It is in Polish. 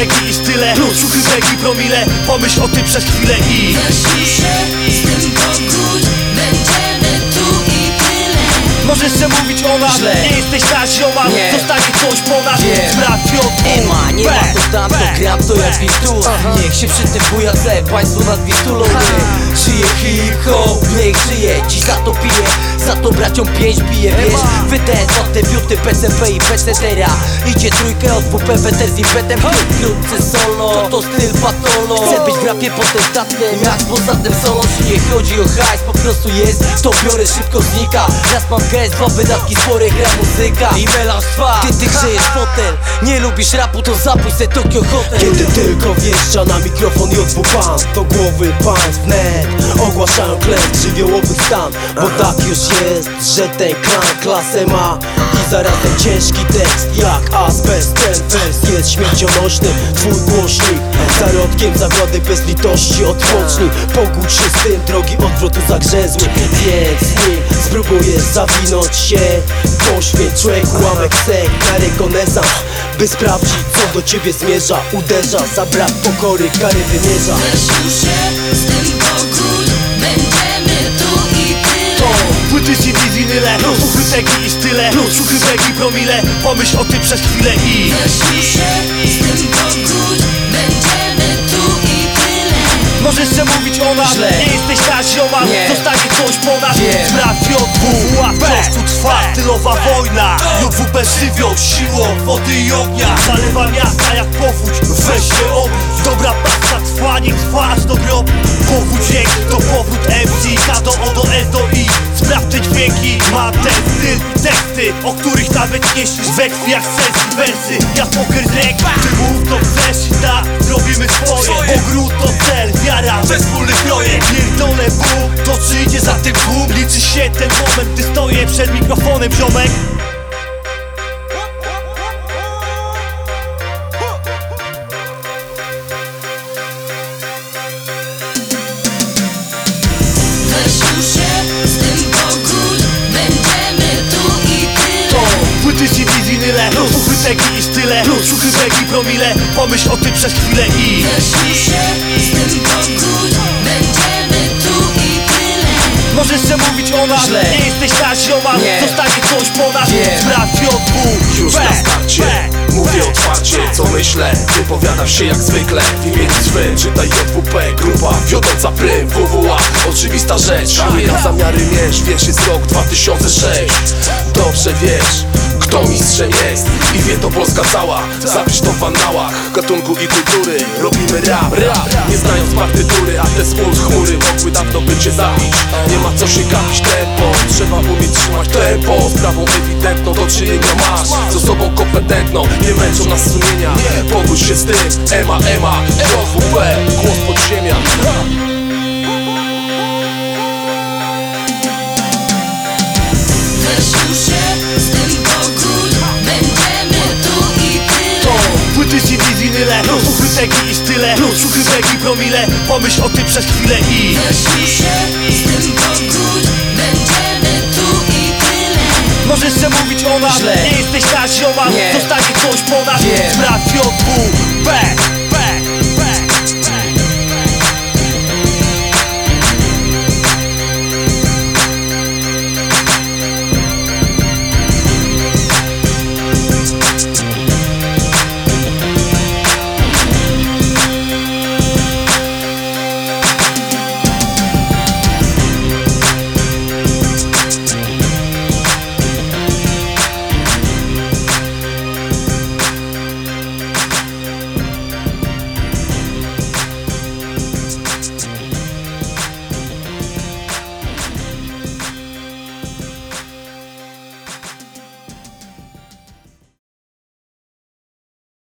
tegi i style, plus ciuchy, tegi, promile. Pomyśl o tym przez chwilę i weź się z tym pogódź, będziemy tu i tyle. możesz se mówić o nas, źle. nie jesteś ta zioma, Nie. zostanie coś po nas. Wiem. Sprawdź od Ema, nie ma to tamto, gram to jak Wistur. Niech się przy tym bujace, państwo nad Wistulą. Żyje hip-hop, niech żyje, dziś za to piję, za to braciom 5 bije, wiesz. Wy te debiuty, PCP i PCTera. Idzie trójkę od WPWT z impetem, wkrótce solo, to styl patolo. Chcę być w rapie potentatem, jak poza tym solo. Czy nie chodzi o hajs, po prostu jest, to biorę, szybko znika. Raz mam gest, dwa wydatki spore, gra muzyka i melanż trwa. Ty grzejesz fotel, nie lubisz rapu, to zapuść se Tokyo Hotel. Kiedy tylko wjeżdża na mikrofon JW Pan, do głowy państw wnet ogłaszają klęsk żywiołowych stan. Bo tak już jest, że ten klan klasę ma i zarazem ciężki tekst jak azbest. Ten wers jest śmiercionośny, twój głośnik zarodkiem zagłady bez litości. Odpocznij, pogódź się z tym, drogi odwrotu zagrzezły. Więc nie spróbujesz zawinąć się, poświęć człowieku ułamek sek na rekonesans, by sprawdzić co do ciebie zmierza. Uderza, za brak pokory kary wymierza. Weź już się z tym pogódź, będziemy tu i tyle. płyty CD, winyle, ciuchy, tegi i style, plus ciuchy, tegi, promile. Pomyśl o tym przez chwilę i weź już się z tym pogódź, będziemy tu i tyle. możesz se mówić o nas, źle. nie jesteś ta zioma, Nie. zostanie coś po nas. Wiem. Sprawdź JW, a wciąż tu trwa stylowa wojna. JWP żywioł, siłą wody i ognia zalewa miasta jak powódź, weź się obudź. Dobra pasja trwa, niech trwa aż do grobu. Powódź dźwięk, to powrót MC, K do O do S do I. Sprawdź te dźwięki, ma ten styl, teksty, o których nawet nie śnisz we krwiach sens i wersy. Ja poker z ręk, ty mów to chcesz i tak robimy swoje. Ogród to cel, wiara, we wspólny projekt. Pierdolę Bóg, to czy idzie za tym tłum? Liczy się ten moment, gdy stoję przed mikrofonem, ziomek. Weź już się z tym pogódź, będziemy tu i tyle. Płyty CD, winyle, ciuchy, tegi i style, plus ciuchy, tegi, promile. Pomyśl o tym przez chwilę i weź już się z tym pogódź, będziemy tu i tyle. możesz se mówić o nas, źle. nie jesteś ta zioma, Nie. zostanie coś po nas. Wiem. Sprawdź JW, Już na starcie, mówię otwarcie, co myślę, wypowiadam się jak zwykle. W imieniu swym, czytaj JWP, grupa wiodąca prym, WWA, oczywista rzecz. Pamiętam zamiary mierz, wiesz, jest rok 2006. Dobrze wiesz, kto mistrzem jest i wie to Polska cała. Zapisz to w annałach gatunku i kultury. Robimy rap, nie znając partytury, a te smut chmury mogły dawno by cię zabić. Nie ma co się gapić, tempo, trzeba umieć trzymać tempo. Sprawą ewidentną do czynienia masz, z osobą kompetentną, nie męczą nas sumienia. Pogódź się z tym, Ema, JWP, głos podziemia. Weź już się z tym pogódź, będziemy tu i tyle. Płyty CD, winyle, ciuchy, tegi i style, plus ciuchy, tegi, promile. Pomyśl o tym przez chwilę i Weź już się z tym pogódź, będziemy tu i tyle. możesz se mówić o nas, źle. nie jesteś ta zioma, Nie. zostanie coś po nas. Wiem. Sprawdź JWP.